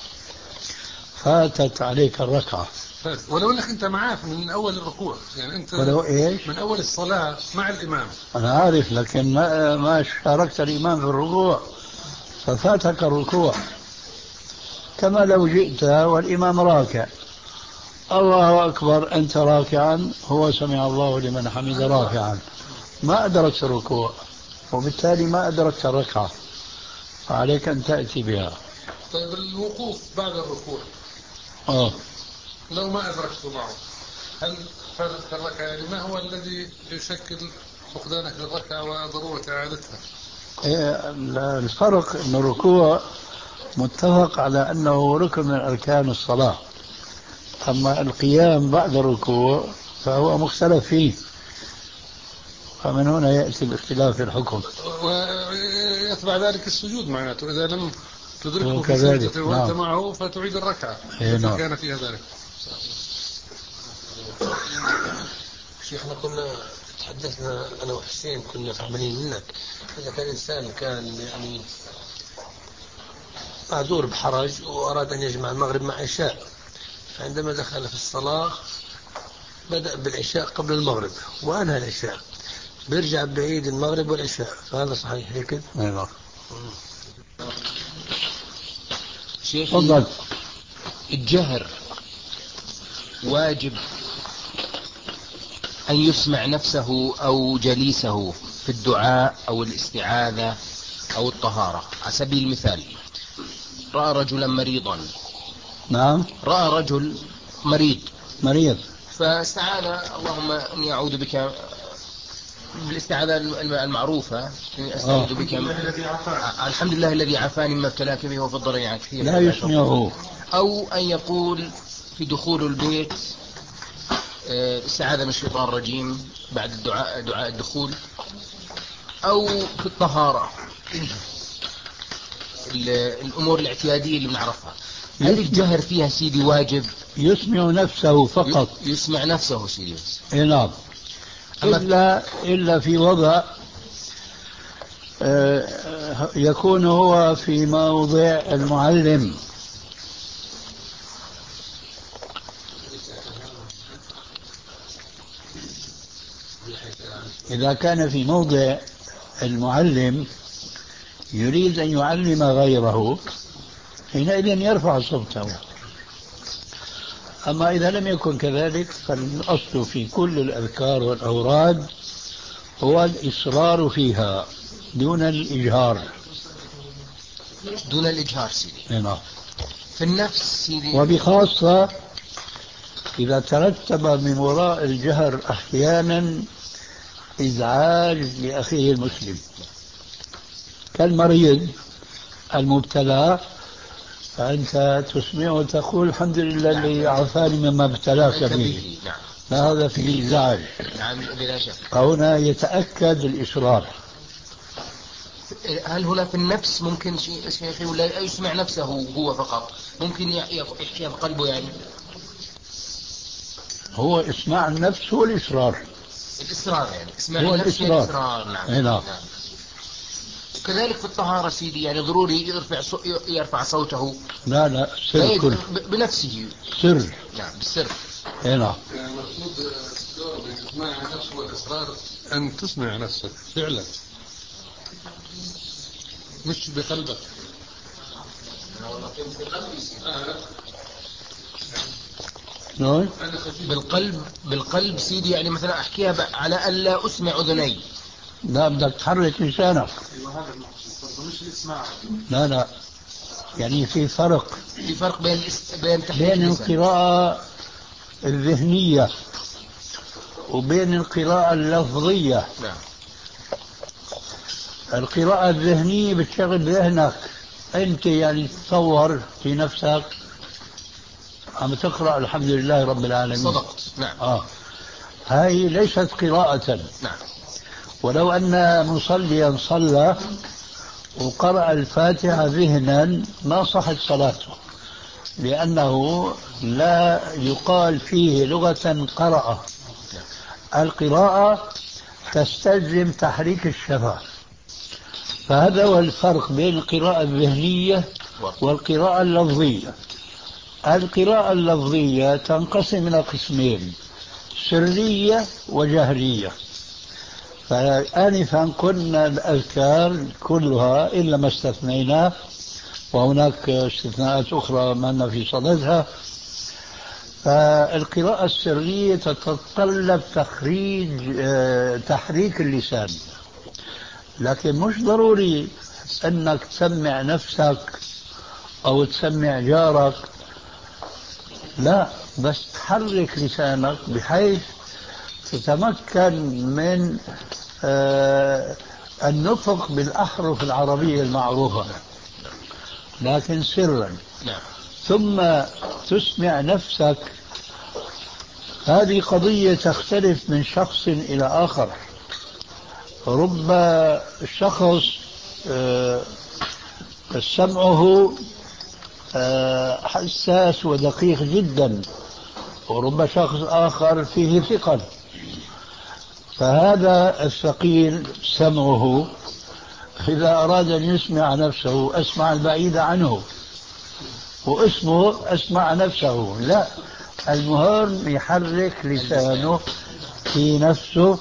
فاتت عليك الركعة ولو انك انت معاه من اول الركوع، يعني انت ولو ايش من اول الصلاة مع الامام. انا عارف، لكن ما ما شاركت الامام في الركوع ففاتك الركوع، كما لو جئت والامام راكع الله اكبر انت راكعا، هو سمع الله لمن حمد راكعا، ما ادركت الركوع وبالتالي ما ادركت الركعة، فعليك ان تأتي بها. طيب الوقوف بعد الركوع اه لو ما أدركته معه هل فاتت الركعة يعني ما هو الذي يشكل فقدانك للركعة وضرورة إعادتها؟ الفرق أن الركوع متفق على أنه ركن من أركان الصلاة، أما القيام بعد الركوع فهو مختلف فيه، فمن هنا يأتي الاختلاف في الحكم. ويتبع ذلك السجود معناته إذا لم تدركه في وكذلك سجدته وأنت نعم. معه فتعيد الركعة إيه إذا نعم. كان فيها ذلك. شيخنا كنا تحدثنا أنا وحسين كنا فاهمين منك إذا كان إنسان كان يعني معذور بحرج وأراد أن يجمع المغرب مع عشاء، فعندما دخل في الصلاة بدأ بالعشاء قبل المغرب وأنهى العشاء، بيرجع بعيد المغرب والعشاء، فهذا صحيح هيك؟ نعم. شيخي تفضل. الجهر واجب أن يسمع نفسه أو جليسه في الدعاء أو الاستعاذة أو الطهارة؟ على سبيل المثال رأى رجلا مريضا. نعم. رأى رجل مريض مريض فاستعاذ اللهم إني أعوذ بك بالاستعاذة المعروفة أستعوذ بك الحمد لله الذي عافاني مما ابتلاك به وفي الضر يعافيه. لا يسمعه. أو أن يقول في دخول البيت استعاذة من الشيطان الرجيم بعد الدعاء دعاء الدخول. أو في الطهارة الأمور الاعتيادية اللي بنعرفها. هل الجهر فيها سيدي واجب؟ يسمع نفسه فقط. يسمع نفسه سيدي بس. إيه نعم. إلا إلا في وضع يكون هو في موضع المعلم. إذا كان في موضع المعلم يريد أن يعلم غيره حينئذ يرفع صوته. أما إذا لم يكن كذلك فالأصل في كل الأذكار والأوراد هو الإصرار فيها دون الإجهار. دون الإجهار سيدي. نعم. في النفس سيدي. وبخاصة إذا ترتب من وراء الجهر أحيانا إزعاج لأخيه المسلم كالمريض المبتلى، فأنت تسمعه وتقول الحمد لله الذي عافاني مما ابتلاك به. نعم. فهذا فيه إزعاج. نعم بلا شك. هنا يتأكد الإصرار. هل هنا في النفس ممكن شيء ولا يسمع نفسه هو فقط؟ ممكن يحكي بقلبه يعني؟ هو اسماع النفس هو الإصرار. الإصرار يعني اسماع هو النفس الإصرار. الإصرار. نعم. نعم. نعم. كذلك في الطهارة سيدي يعني ضروري يرفع صو... يرفع صوته. لا لا سر كل. بنفسه. سر. نعم بالسر. اي نعم. المقصود اسماع النفس والإصرار أن تسمع نفسك فعلا مش بقلبك. نعم. بالقلب بالقلب سيدي يعني مثلا أحكيها على ألا أسمع أذني. لا بدك تحرك لسانك. مش الإسماع. لا لا يعني في فرق. في فرق بين بين تحريك بين القراءة الذهنية وبين القراءة اللفظية. نعم. القراءة الذهنية بتشغل ذهنك أنت يعني تتصور في نفسك عم تقرأ الحمد لله رب العالمين. صدقت. نعم. آه. هاي ليست قراءة. نعم. ولو أن مصليا صلى وقرأ الفاتحة ذهنا ما صحت صلاته، لأنه لا يقال فيه لغة قرأ. القراءة تستلزم تحريك الشفة، فهذا هو الفرق بين القراءة الذهنية والقراءة اللفظية. القراءة اللفظية تنقسم إلى قسمين: سرية وجهرية. فآنفا قلنا الأذكار كلها إلا ما استثنيناه، وهناك استثناءات أخرى ما في صددها. فالقراءة السرية تتطلب تخريج تحريك اللسان، لكن مش ضروري أنك تسمع نفسك أو تسمع جارك، لا، بس تحرك لسانك بحيث تتمكن من آه النطق بالأحرف العربية المعروفة، لكن سرا. ثم تسمع نفسك. هذه قضية تختلف من شخص إلى آخر. رب شخص آه سمعه آه حساس ودقيق جدا، ورب شخص آخر فيه ثقل. فهذا الثقيل سمعه إذا أراد أن يسمع نفسه أسمع البعيد عنه، واسمه أسمع نفسه. لا، المهم يحرك لسانه في نفسه،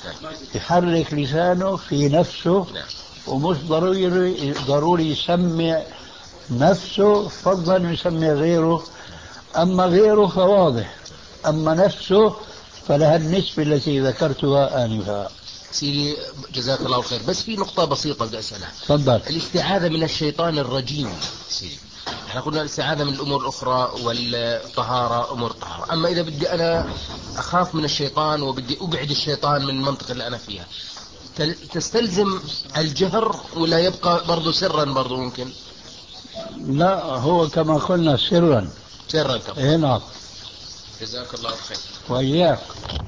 يحرك لسانه في نفسه، ومش ضروري ضروري يسمع نفسه، فضلا يسمع غيره. أما غيره فواضح، أما نفسه فلها النسبة التي ذكرتها آنفا. سيدي جزاك الله خير، بس في نقطة بسيطة بدي أسألها. تفضل. الاستعاذة من الشيطان الرجيم سيدي، احنا قلنا الاستعاذة من الأمور الأخرى والطهارة أمور الطهارة، أما إذا بدي أنا أخاف من الشيطان وبدي أبعد الشيطان من المنطقة اللي أنا فيها، تستلزم الجهر ولا يبقى برضو سرا برضو ممكن؟ لا، هو كما قلنا سرا. سرا كمان. إيه نعم. جزاك الله خير. وإياك.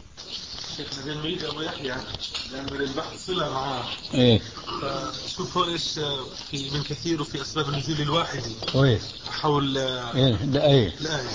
شيخنا زي ما يجي أبو يحيى لأن البحث صلة معاه. إيه. فشوف هون إيش في من كثير وفي أسباب النزول الواحدي. كويس. حول إيه الآية. الآية.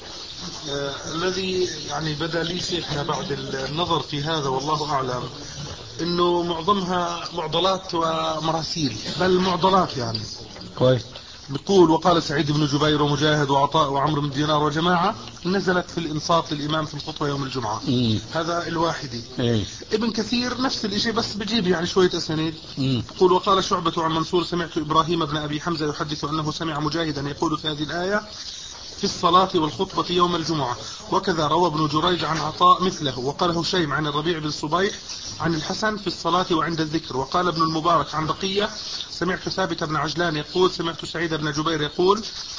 آه الذي يعني بدا لي شيخنا بعد النظر في هذا والله أعلم إنه معظمها معضلات ومراسيل، بل معضلات يعني. كويس. بيقول وقال سعيد بن جبير ومجاهد وعطاء وعمرو بن دينار وجماعة نزلت في الإنصات للإمام في الخطبة يوم الجمعة. مم. هذا الواحدي. إيه. ابن كثير نفس الشيء بس بجيب يعني شوية أسانيد. يقول وقال شعبة عن منصور سمعت إبراهيم بن أبي حمزة يحدث أنه سمع مجاهدا يقول في هذه الآية في الصلاة والخطبة يوم الجمعة، وكذا روى ابن جريج عن عطاء مثله، وقال هشيم عن الربيع بن صبيح عن الحسن في الصلاة وعند الذكر، وقال ابن المبارك عن بقية سمعت ثابت بن عجلان يقول سمعت سعيد بن جبير يقول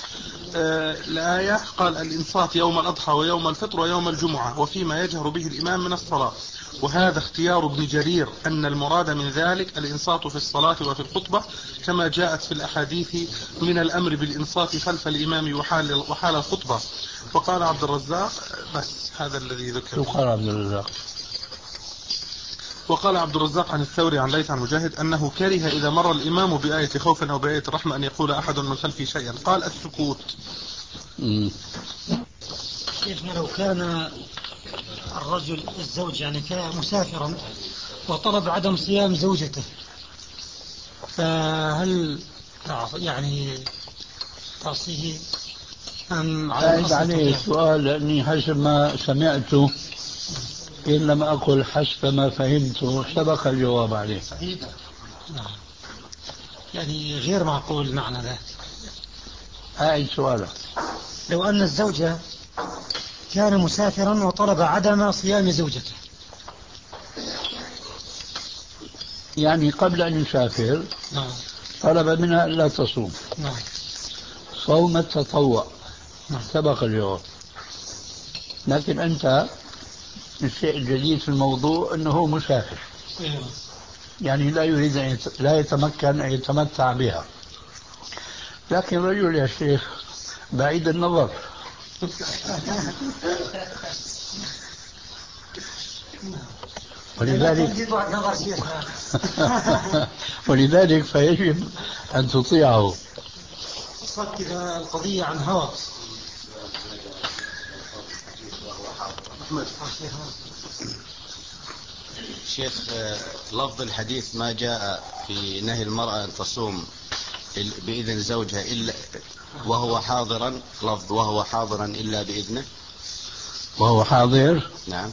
آه الآية قال الإنصات يوم الأضحى ويوم الفطر ويوم الجمعة وفيما يجهر به الإمام من الصلاة. وهذا اختيار ابن جرير أن المراد من ذلك الإنصات في الصلاة وفي الخطبة كما جاءت في الأحاديث من الأمر بالإنصات خلف الإمام وحال, وحال الخطبة. وقال عبد الرزاق بس هذا الذي ذكر. وقال عبد الرزاق وقال عبد الرزاق عن الثوري عن ليث عن مجاهد أنه كره إذا مر الإمام بآية خوف أو بآية الرحمة أن يقول أحد من خلفه شيئا. قال السكوت. كيف لو كان الرجل الزوج يعني كان مسافرا وطلب عدم صيام زوجته، فهل يعني تعصيه أم أعيد عليه السؤال لأني حسب ما سمعته إن لم أقل حسب ما فهمته سبق الجواب عليه. نعم. يعني غير معقول معنى ذلك. أعيد سؤالك. لو أن الزوجة كان مسافرا وطلب عدم صيام زوجته، يعني قبل أن يسافر نعم. طلب منها ألا تصوم. نعم. صوم التطوع. نعم. سبق الجواب. لكن أنت الشيء الجديد في الموضوع أنه مسافر، يعني لا يريد أن يت... لا يتمكن أن يتمتع بها. لكن رجل يا شيخ بعيد النظر ولذلك ولذلك فيجب أن تطيعه. صدق إذا القضية عن هوى. شيخ لفظ الحديث ما جاء في نهي المرأة أن تصوم بإذن زوجها إلا وهو حاضرا، لفظ وهو حاضرا إلا بإذنه. وهو حاضر. نعم.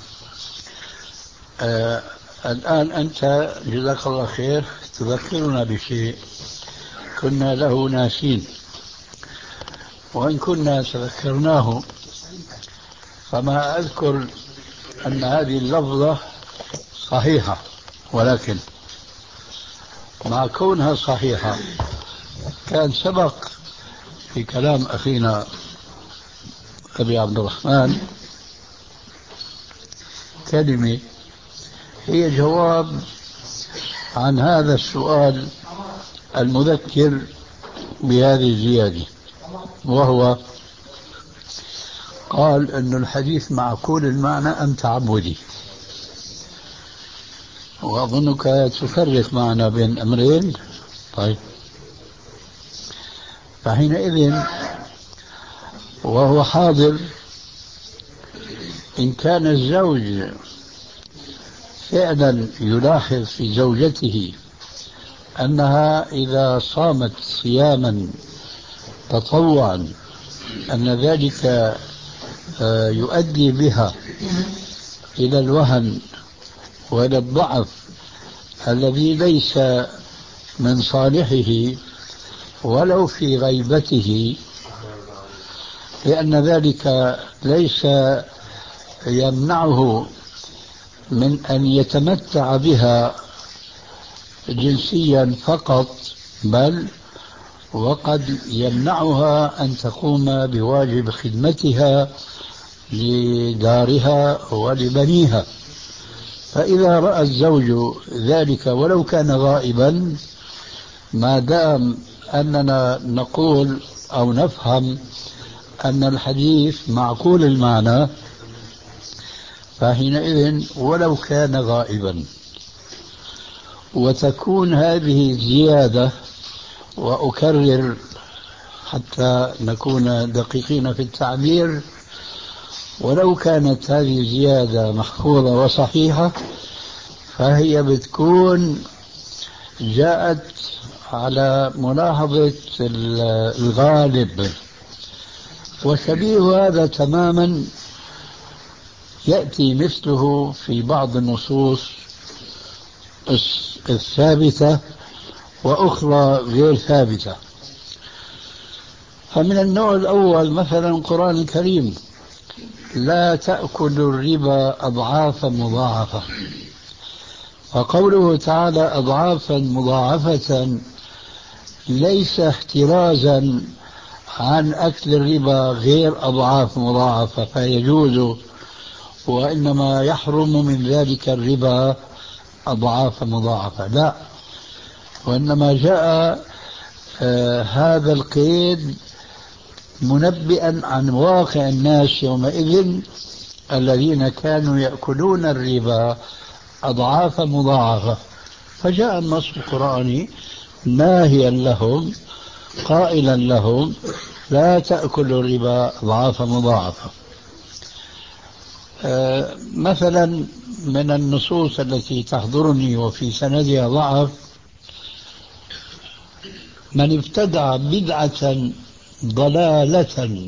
آه الآن أنت جزاك الله خير تذكرنا بشيء كنا له ناسين، وإن كنا تذكرناه فما أذكر أن هذه اللفظة صحيحة، ولكن مع كونها صحيحة كان سبق في كلام أخينا أبي عبد الرحمن كلمة هي جواب عن هذا السؤال المذكر بهذه الزيادة، وهو قال أن الحديث معقول المعنى أم تعبدي، وأظنك تفرق معنا بين أمرين. طيب، فحينئذ وهو حاضر إن كان الزوج فعلا يلاحظ في زوجته أنها إذا صامت صياما تطوعا أن ذلك يؤدي بها إلى الوهن وإلى الضعف الذي ليس من صالحه ولو في غيبته، لأن ذلك ليس يمنعه من أن يتمتع بها جنسيا فقط، بل وقد يمنعها أن تقوم بواجب خدمتها لدارها ولبنيها. فإذا رأى الزوج ذلك ولو كان غائبا، ما دام أننا نقول أو نفهم أن الحديث معقول المعنى، فحينئذ ولو كان غائبا وتكون هذه زيادة، وأكرر حتى نكون دقيقين في التعبير، ولو كانت هذه زيادة محفوظة وصحيحة فهي بتكون جاءت على ملاحظة الغالب، وشبيه هذا تماما يأتي مثله في بعض النصوص الثابتة وأخرى غير ثابتة. فمن النوع الأول مثلا القرآن الكريم: لا تأكلوا الربا أضعافا مضاعفة، فقوله تعالى أضعافا مضاعفة ليس احترازا عن أكل الربا غير أضعاف مضاعفة فيجوز، وإنما يحرم من ذلك الربا أضعاف مضاعفة، لا، وإنما جاء آه هذا القيد منبئا عن واقع الناس يومئذ الذين كانوا يأكلون الربا أضعاف مضاعفة، فجاء النص القرآني ناهيا لهم قائلا لهم لا تأكلوا الربا أضعاف مضاعفة. آه مثلا من النصوص التي تحضرني وفي سندها ضعف: من ابتدع بدعة ضلالة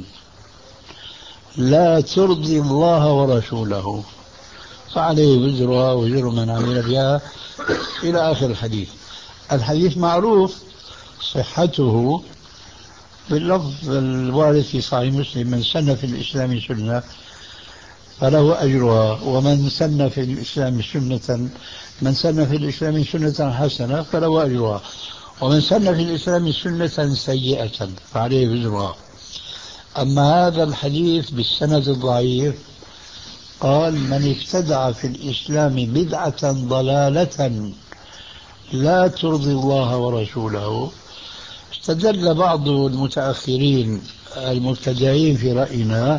لا ترضي الله ورسوله فعليه وزرها وزر من عمل بها إلى آخر الحديث. الحديث معروف صحته باللفظ الوارد في صحيح مسلم: من سن في الإسلام سنة فله أجرها، ومن سن في الإسلام سنة من سن في الإسلام سنة حسنة فله أجرها، ومن سن في الإسلام سنة سيئة فعليه وزرها. أما هذا الحديث بالسند الضعيف قال: من ابتدع في الإسلام بدعة ضلالة لا ترضي الله ورسوله. استدل بعض المتأخرين المبتدعين في رأينا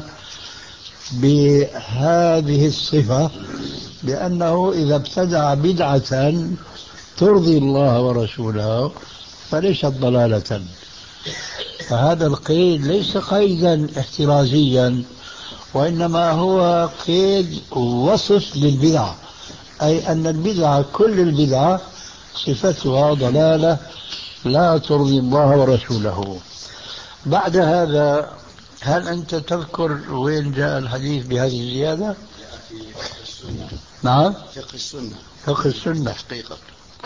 بهذه الصفة بأنه إذا ابتدع بدعة ترضي الله ورسوله فليست ضلالة. فهذا القيد ليس قيدا احترازيا، وإنما هو قيد وصف للبدعة، أي أن البدعة كل البدعة صفتها ضلالة لا ترضي الله ورسوله. بعد هذا هل أنت تذكر وين جاء الحديث بهذه الزيادة؟ نعم، فقه السنة. فقه السنة حقيقة.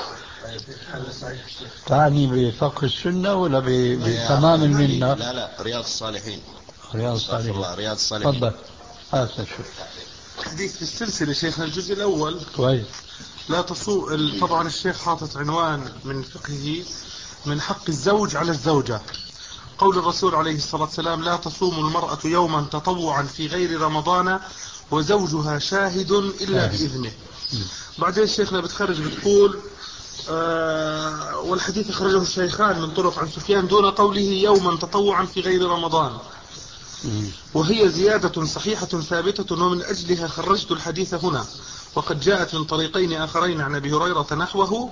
تعني بفقه السنة ولا بتمام المنة؟ لا لا، رياض الصالحين. رياض الصالحين. الله، رياض الصالحين. تفضل. هذا شوف حديث في السلسلة شيخنا الجزء الأول كويس. لا تصوم. طبعا الشيخ حاطط عنوان من فقهه: من حق الزوج على الزوجة، قول الرسول عليه الصلاة والسلام: لا تصوم المرأة يوما تطوعا في غير رمضان وزوجها شاهد إلا بإذنه. بعدين شيخنا بتخرج بتقول آه والحديث أخرجه الشيخان من طرق عن سفيان دون قوله يوما تطوعا في غير رمضان، وهي زيادة صحيحة ثابتة، ومن أجلها خرجت الحديث هنا، وقد جاءت من طريقين آخرين عن أبي هريرة نحوه،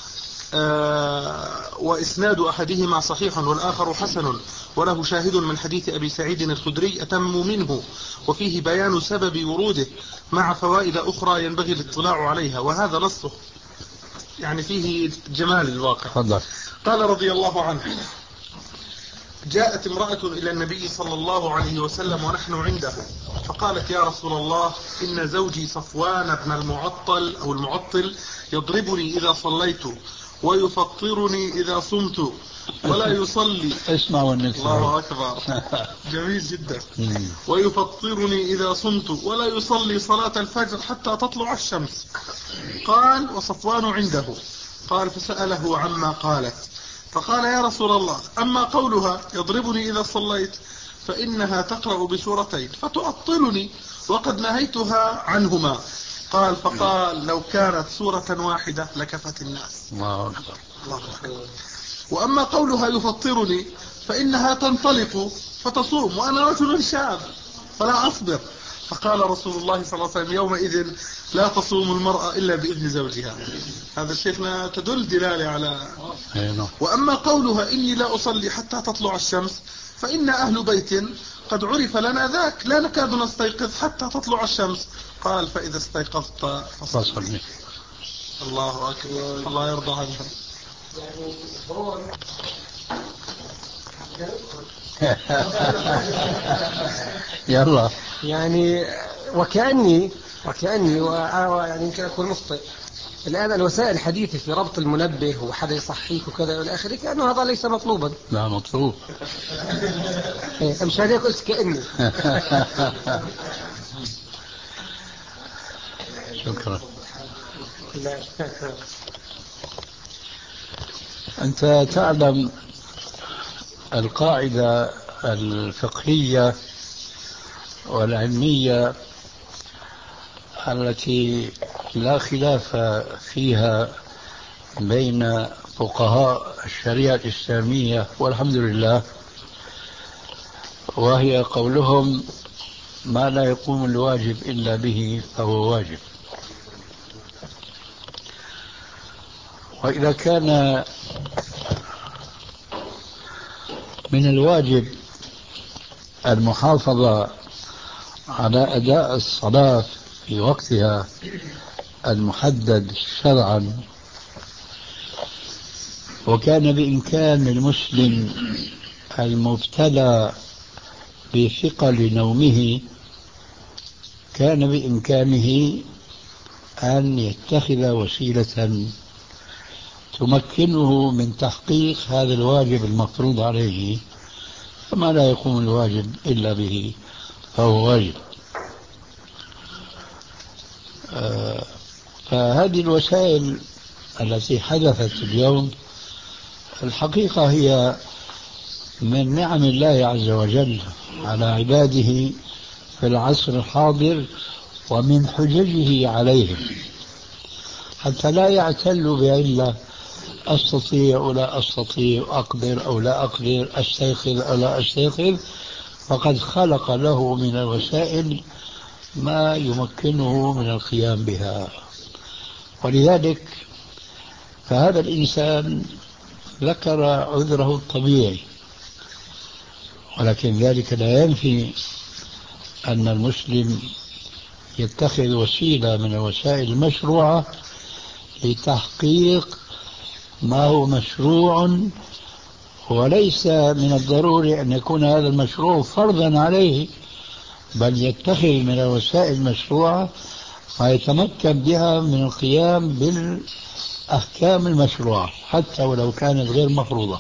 آه وإسناد أحدهما صحيح والآخر حسن، وله شاهد من حديث أبي سعيد الخدري أتم منه، وفيه بيان سبب وروده مع فوائد أخرى ينبغي الاطلاع عليها، وهذا نصه يعني فيه جمال الواقع. فضل. قال رضي الله عنه: جاءت امرأة إلى النبي صلى الله عليه وسلم ونحن عنده، فقالت: يا رسول الله، إن زوجي صفوان بن المعطل أو المعطل يضربني إذا صليت، ويفطرني إذا صمت، ولا يصلي. اسمع والنسمع. الله أكبر. جميل جدا. ويفطرني إذا صمت، ولا يصلي صلاة الفجر حتى تطلع الشمس. قال: وصفوان عنده. قال: فسأله عما قالت، فقال: يا رسول الله، أما قولها يضربني إذا صليت فإنها تقرأ بسورتين فتعطلني، وقد نهيتها عنهما. قال: فقال: لو كانت سورة واحدة لكفت الناس. الله أكبر. الله أكبر. وأما قولها يفطرني فإنها تنطلق فتصوم، وأنا رجل شاب فلا أصبر. فقال رسول الله صلى الله عليه وسلم: يومئذ لا تصوم المرأة إلا بإذن زوجها. هذا شيخنا تدل دلالة على. وأما قولها إني لا أصلي حتى تطلع الشمس فإن أهل بيت قد عرف لنا ذاك، لا نكاد نستيقظ حتى تطلع الشمس. قال: فإذا استيقظت فصلي. الله أكبر. الله يرضى عنها. يلا. يعني وكأني وكأني يعني يمكن أكون مخطئ الآن. الوسائل الحديثة في ربط المنبه وحدا يصحيك وكذا إلى آخره، كأنه هذا ليس مطلوبا. لا مطلوب. مش هذا قلت كأني. شكرا. أنت تعلم القاعدة الفقهية والعلمية التي لا خلاف فيها بين فقهاء الشريعة الإسلامية والحمد لله، وهي قولهم: ما لا يقوم الواجب إلا به فهو واجب. وإذا كان من الواجب المحافظة على أداء الصلاة في وقتها المحدد شرعا، وكان بإمكان المسلم المبتلى بثقل نومه كان بإمكانه أن يتخذ وسيلة تمكنه من تحقيق هذا الواجب المفروض عليه، فما لا يقوم الواجب إلا به فهو واجب. آه فهذه الوسائل التي حدثت اليوم الحقيقة هي من نعم الله عز وجل على عباده في العصر الحاضر، ومن حججه عليهم، حتى لا يعتلوا بعلة أستطيع أو لا أستطيع، أقدر أو لا أقدر، أستيقظ أو لا أستيقظ، فقد خلق له من الوسائل ما يمكنه من القيام بها. ولذلك فهذا الإنسان ذكر عذره الطبيعي، ولكن ذلك لا ينفي أن المسلم يتخذ وسيلة من الوسائل المشروعة لتحقيق ما هو مشروع، وليس من الضروري أن يكون هذا المشروع فرضا عليه، بل يتخذ من الوسائل المشروعة ما يتمكن بها من القيام بالأحكام المشروعة حتى ولو كانت غير مفروضة،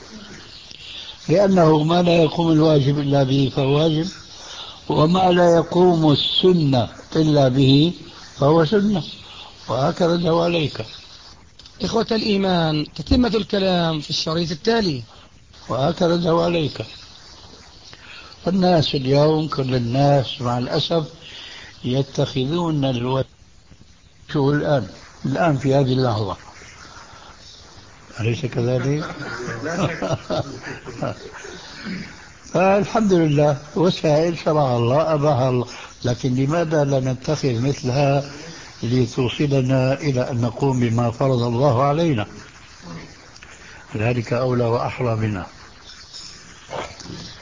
لأنه ما لا يقوم الواجب إلا به فهو واجب، وما لا يقوم السنة إلا به فهو سنة، وهكذا دواليك. إخوة الإيمان، تتمة الكلام في الشريط التالي. وهكذا دواليك. والناس اليوم كل الناس مع الأسف يتخذون الوسائل شو الآن الآن في هذه اللحظة، أليس كذلك؟ فالحمد لله وسائل شرع الله أباها الله، لكن لماذا لا نتخذ مثلها لتوصلنا إلى أن نقوم بما فرض الله علينا؟ ذلك أولى وأحرى منا.